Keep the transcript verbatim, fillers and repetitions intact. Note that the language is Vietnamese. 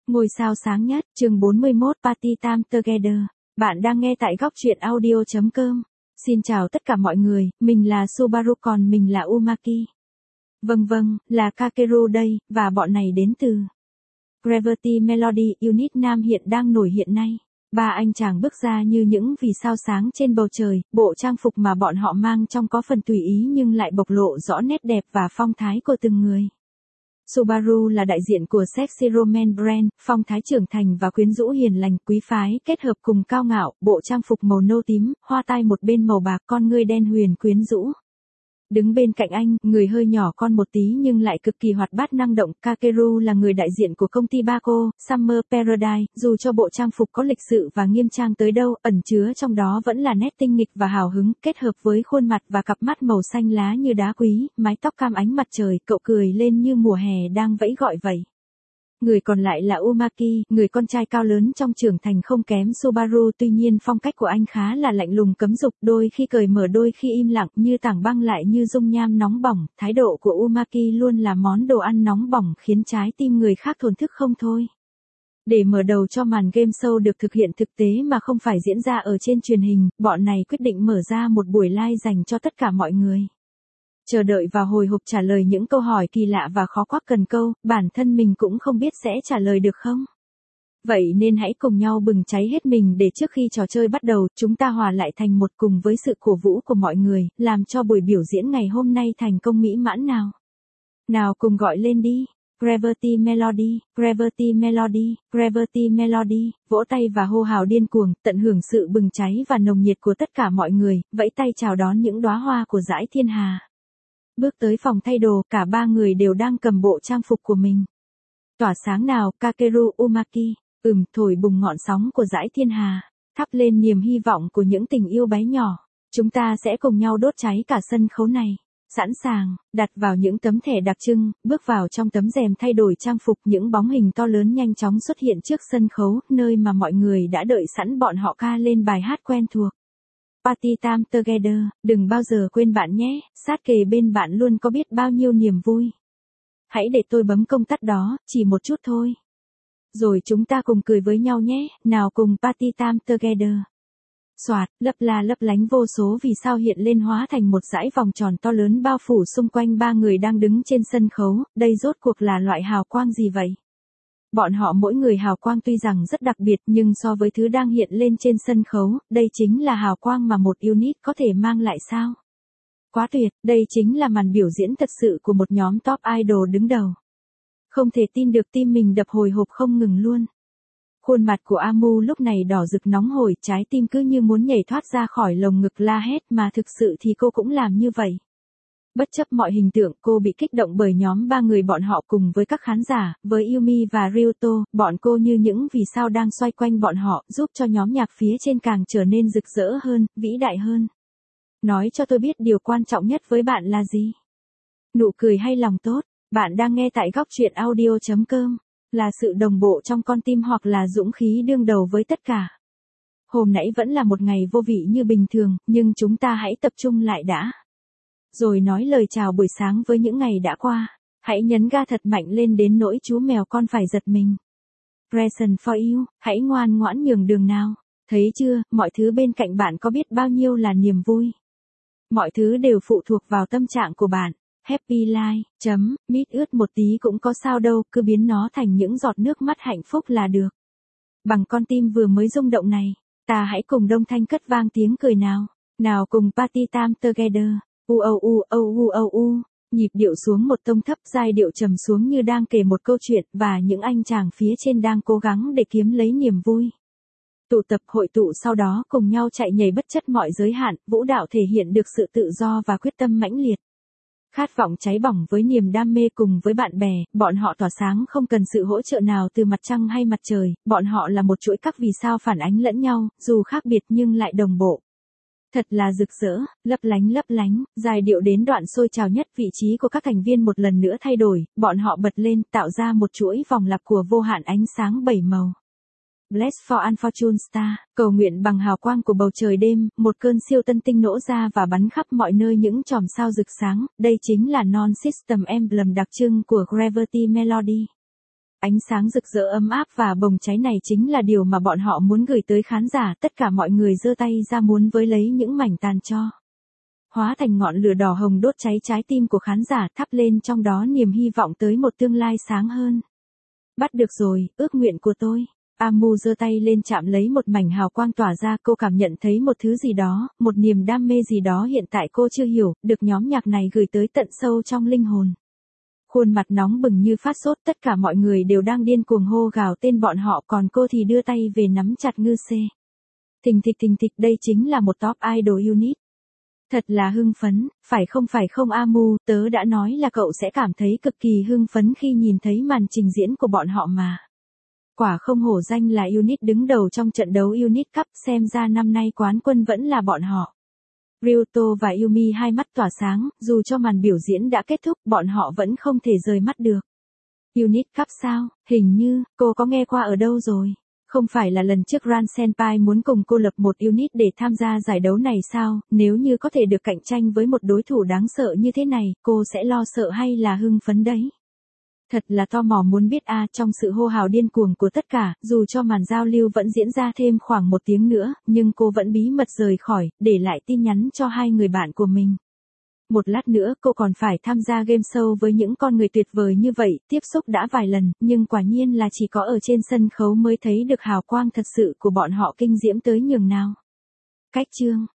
Ngôi sao sáng nhất, chương bốn mươi mốt Party Time Together. Bạn đang nghe tại góc truyện audio chấm com. Xin chào tất cả mọi người, mình là Subaru còn mình là Umaki. Vâng vâng, là Kakeru đây, và bọn này đến từ Gravity Melody Unit Nam hiện đang nổi hiện nay. Ba anh chàng bước ra như những vì sao sáng trên bầu trời, bộ trang phục mà bọn họ mang trông có phần tùy ý nhưng lại bộc lộ rõ nét đẹp và phong thái của từng người. Subaru là đại diện của sexy romance brand, phong thái trưởng thành và quyến rũ hiền lành, quý phái, kết hợp cùng cao ngạo, bộ trang phục màu nâu tím, hoa tai một bên màu bạc, con ngươi đen huyền quyến rũ. Đứng bên cạnh anh, người hơi nhỏ con một tí nhưng lại cực kỳ hoạt bát năng động, Kakeru là người đại diện của công ty Baco, Summer Paradise, dù cho bộ trang phục có lịch sự và nghiêm trang tới đâu, ẩn chứa trong đó vẫn là nét tinh nghịch và hào hứng, kết hợp với khuôn mặt và cặp mắt màu xanh lá như đá quý, mái tóc cam ánh mặt trời, cậu cười lên như mùa hè đang vẫy gọi vậy. Người còn lại là Umaki, người con trai cao lớn trong trưởng thành không kém Subaru, tuy nhiên phong cách của anh khá là lạnh lùng cấm dục, đôi khi cởi mở đôi khi im lặng, như tảng băng lại như dung nham nóng bỏng, thái độ của Umaki luôn là món đồ ăn nóng bỏng khiến trái tim người khác thổn thức không thôi. Để mở đầu cho màn game show được thực hiện thực tế mà không phải diễn ra ở trên truyền hình, bọn này quyết định mở ra một buổi live dành cho tất cả mọi người. Chờ đợi và hồi hộp trả lời những câu hỏi kỳ lạ và khó quá cần câu, bản thân mình cũng không biết sẽ trả lời được không. Vậy nên hãy cùng nhau bừng cháy hết mình để trước khi trò chơi bắt đầu, chúng ta hòa lại thành một cùng với sự cổ vũ của mọi người, làm cho buổi biểu diễn ngày hôm nay thành công mỹ mãn nào. Nào cùng gọi lên đi. Gravity Melody, Gravity Melody, Gravity Melody, vỗ tay và hô hào điên cuồng, tận hưởng sự bừng cháy và nồng nhiệt của tất cả mọi người, vẫy tay chào đón những đóa hoa của dải thiên hà. Bước tới phòng thay đồ, cả ba người đều đang cầm bộ trang phục của mình. Tỏa sáng nào, Kakeru, Umaki, ừm, thổi bùng ngọn sóng của dải thiên hà, thắp lên niềm hy vọng của những tình yêu bé nhỏ. Chúng ta sẽ cùng nhau đốt cháy cả sân khấu này. Sẵn sàng, đặt vào những tấm thẻ đặc trưng, bước vào trong tấm rèm thay đổi trang phục, những bóng hình to lớn nhanh chóng xuất hiện trước sân khấu, nơi mà mọi người đã đợi sẵn bọn họ ca lên bài hát quen thuộc. Party Time Together, đừng bao giờ quên bạn nhé, sát kề bên bạn luôn có biết bao nhiêu niềm vui. Hãy để tôi bấm công tắt đó, chỉ một chút thôi. Rồi chúng ta cùng cười với nhau nhé, nào cùng Party Time Together. Soạt, lấp la lấp lánh vô số vì sao hiện lên hóa thành một dải vòng tròn to lớn bao phủ xung quanh ba người đang đứng trên sân khấu, đây rốt cuộc là loại hào quang gì vậy? Bọn họ mỗi người hào quang tuy rằng rất đặc biệt nhưng so với thứ đang hiện lên trên sân khấu, đây chính là hào quang mà một unit có thể mang lại sao? Quá tuyệt, đây chính là màn biểu diễn thật sự của một nhóm top idol đứng đầu. Không thể tin được tim mình đập hồi hộp không ngừng luôn. Khuôn mặt của Amu lúc này đỏ rực nóng hổi, trái tim cứ như muốn nhảy thoát ra khỏi lồng ngực la hét mà thực sự thì cô cũng làm như vậy. Bất chấp mọi hình tượng, cô bị kích động bởi nhóm ba người bọn họ cùng với các khán giả, với Yumi và Ryuto, bọn cô như những vì sao đang xoay quanh bọn họ, giúp cho nhóm nhạc phía trên càng trở nên rực rỡ hơn, vĩ đại hơn. Nói cho tôi biết điều quan trọng nhất với bạn là gì? Nụ cười hay lòng tốt? Bạn đang nghe tại góc truyện audio chấm com. Là sự đồng bộ trong con tim hoặc là dũng khí đương đầu với tất cả. Hôm nãy vẫn là một ngày vô vị như bình thường, nhưng chúng ta hãy tập trung lại đã. Rồi nói lời chào buổi sáng với những ngày đã qua. Hãy nhấn ga thật mạnh lên đến nỗi chú mèo con phải giật mình. Present for you, hãy ngoan ngoãn nhường đường nào. Thấy chưa, mọi thứ bên cạnh bạn có biết bao nhiêu là niềm vui. Mọi thứ đều phụ thuộc vào tâm trạng của bạn. Happy life, chấm, mít ướt một tí cũng có sao đâu, cứ biến nó thành những giọt nước mắt hạnh phúc là được. Bằng con tim vừa mới rung động này, ta hãy cùng đông thanh cất vang tiếng cười nào. Nào cùng Party Time Together. U o u o u o u, nhịp điệu xuống một tông thấp, giai điệu trầm xuống như đang kể một câu chuyện, và những anh chàng phía trên đang cố gắng để kiếm lấy niềm vui. Tụ tập hội tụ sau đó cùng nhau chạy nhảy bất chấp mọi giới hạn, vũ đạo thể hiện được sự tự do và quyết tâm mãnh liệt. Khát vọng cháy bỏng với niềm đam mê cùng với bạn bè, bọn họ tỏa sáng không cần sự hỗ trợ nào từ mặt trăng hay mặt trời, bọn họ là một chuỗi các vì sao phản ánh lẫn nhau, dù khác biệt nhưng lại đồng bộ. Thật là rực rỡ, lấp lánh lấp lánh, giai điệu đến đoạn sôi trào nhất, vị trí của các thành viên một lần nữa thay đổi, bọn họ bật lên tạo ra một chuỗi vòng lặp của vô hạn ánh sáng bảy màu. Bless for Unfortunate Star, cầu nguyện bằng hào quang của bầu trời đêm, một cơn siêu tân tinh nổ ra và bắn khắp mọi nơi những chòm sao rực sáng, đây chính là Non-System Emblem đặc trưng của Gravity Melody. Ánh sáng rực rỡ ấm áp và bồng cháy này chính là điều mà bọn họ muốn gửi tới khán giả, tất cả mọi người giơ tay ra muốn với lấy những mảnh tàn tro. Hóa thành ngọn lửa đỏ hồng đốt cháy trái tim của khán giả, thắp lên trong đó niềm hy vọng tới một tương lai sáng hơn. Bắt được rồi, ước nguyện của tôi. Amu giơ tay lên chạm lấy một mảnh hào quang tỏa ra, cô cảm nhận thấy một thứ gì đó, một niềm đam mê gì đó hiện tại cô chưa hiểu, được nhóm nhạc này gửi tới tận sâu trong linh hồn. Khuôn mặt nóng bừng như phát sốt, tất cả mọi người đều đang điên cuồng hô gào tên bọn họ, còn cô thì đưa tay về nắm chặt ngư xê. Thình thịch thình thịch, đây chính là một top idol unit. Thật là hưng phấn, phải không phải không Amu, tớ đã nói là cậu sẽ cảm thấy cực kỳ hưng phấn khi nhìn thấy màn trình diễn của bọn họ mà. Quả không hổ danh là unit đứng đầu trong trận đấu Unit Cup, xem ra năm nay quán quân vẫn là bọn họ. Ryuto và Yumi hai mắt tỏa sáng, dù cho màn biểu diễn đã kết thúc, bọn họ vẫn không thể rời mắt được. Unit Cup sao, hình như, cô có nghe qua ở đâu rồi? Không phải là lần trước Ran Senpai muốn cùng cô lập một unit để tham gia giải đấu này sao? Nếu như có thể được cạnh tranh với một đối thủ đáng sợ như thế này, cô sẽ lo sợ hay là hưng phấn đấy? Thật là tò mò muốn biết a. Trong sự hô hào điên cuồng của tất cả, dù cho màn giao lưu vẫn diễn ra thêm khoảng một tiếng nữa, nhưng cô vẫn bí mật rời khỏi, để lại tin nhắn cho hai người bạn của mình. Một lát nữa cô còn phải tham gia game show với những con người tuyệt vời như vậy, tiếp xúc đã vài lần, nhưng quả nhiên là chỉ có ở trên sân khấu mới thấy được hào quang thật sự của bọn họ kinh diễm tới nhường nào. Cách chương